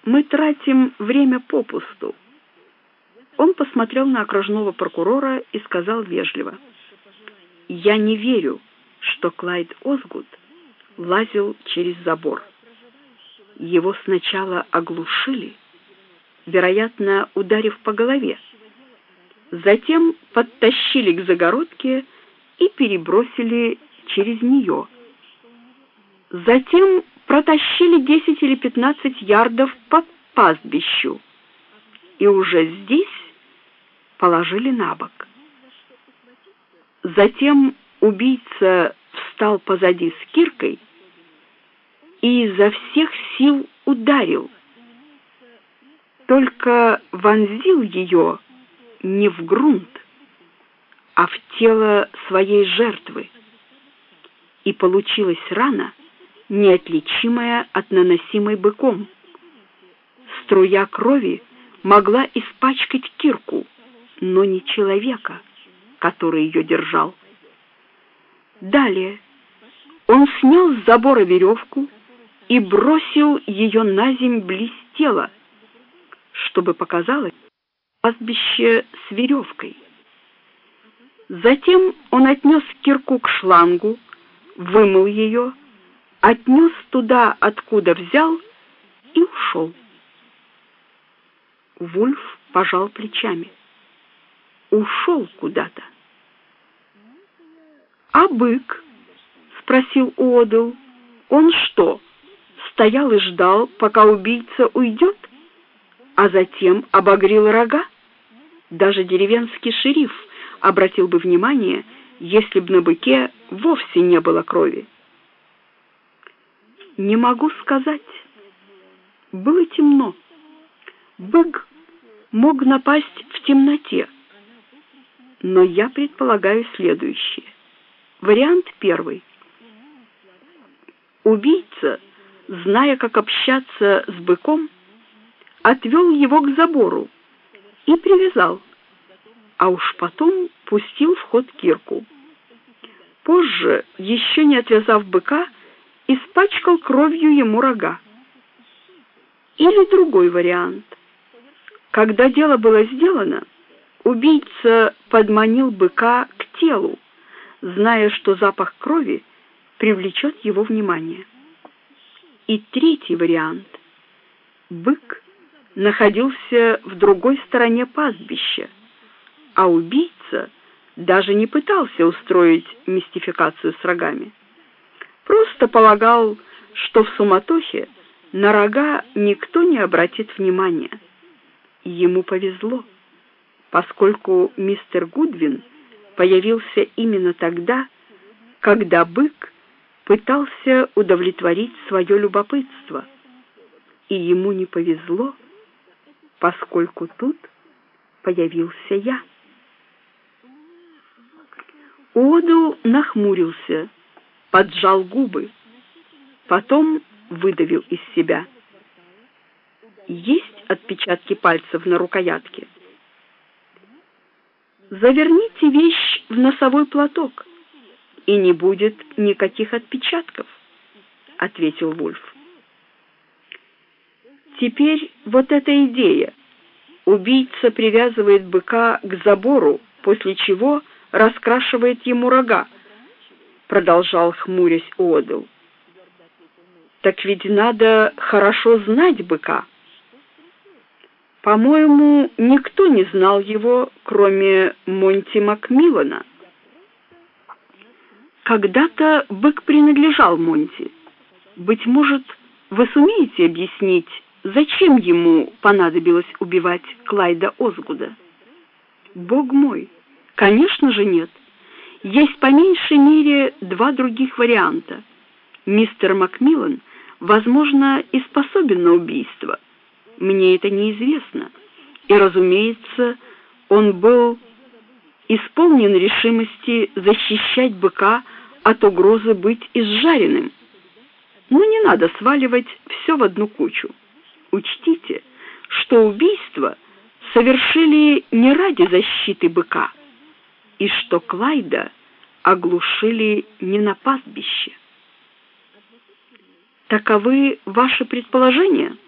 мы тратим время попусту». Он посмотрел на окружного прокурора и сказал вежливо: «Я не верю, что Клайд Озгуд лазил через забор. Его сначала оглушили, вероятно, ударив по голове, затем подтащили к загородке и перебросили через нее, затем протащили 10 или 15 ярдов по пастбищу и уже здесь положили на бок. Затем убийца встал позади с киркой и изо всех сил ударил, только вонзил ее не в грунт, а в тело своей жертвы, и получилась рана, неотличимая от наносимой быком. Струя крови могла испачкать кирку, но не человека, который ее держал. Далее он снял с забора веревку и бросил ее на землю близ тела, чтобы показалось пастбище с веревкой. Затем он отнес кирку к шлангу, вымыл ее, отнес туда, откуда взял, и ушел. Вульф пожал плечами. Ушел куда-то. «А бык?» — спросил Уодл. «Он что, стоял и ждал, пока убийца уйдет, а затем обогрел рога? Даже деревенский шериф обратил бы внимание, если б на быке вовсе не было крови». «Не могу сказать. Было темно. Бык мог напасть в темноте. Но я предполагаю следующее. Вариант первый. Убийца, зная, как общаться с быком, отвел его к забору и привязал, а уж потом пустил в ход кирку. Позже, еще не отвязав быка, испачкал кровью ему рога. Или другой вариант. Когда дело было сделано, убийца подманил быка к телу, зная, что запах крови привлечет его внимание. И третий вариант. Бык находился в другой стороне пастбища, а убийца даже не пытался устроить мистификацию с рогами. Просто полагал, что в суматохе на рога никто не обратит внимания. Ему повезло, поскольку мистер Гудвин появился именно тогда, когда бык пытался удовлетворить свое любопытство, и ему не повезло, поскольку тут появился я. Уодл нахмурился, поджал губы, потом выдавил из себя: «Есть отпечатки пальцев на рукоятке?» «Заверните вещь в носовой платок, и не будет никаких отпечатков», — ответил Вульф. «Теперь вот эта идея. Убийца привязывает быка к забору, после чего раскрашивает ему рога», — продолжал, хмурясь, Уодл. «Так ведь надо хорошо знать быка. По-моему, никто не знал его, кроме Монти Макмиллана. Когда-то бык принадлежал Монти. Быть может, вы сумеете объяснить, зачем ему понадобилось убивать Клайда Озгуда?» «Бог мой, конечно же нет. Есть по меньшей мере два других варианта. Мистер Макмиллан, возможно, и способен на убийство. Мне это неизвестно. И, разумеется, он был исполнен решимости защищать быка от угрозы быть изжаренным. Но не надо сваливать все в одну кучу. Учтите, что убийство совершили не ради защиты быка, и что Клайда оглушили не на пастбище. Таковы ваши предположения?»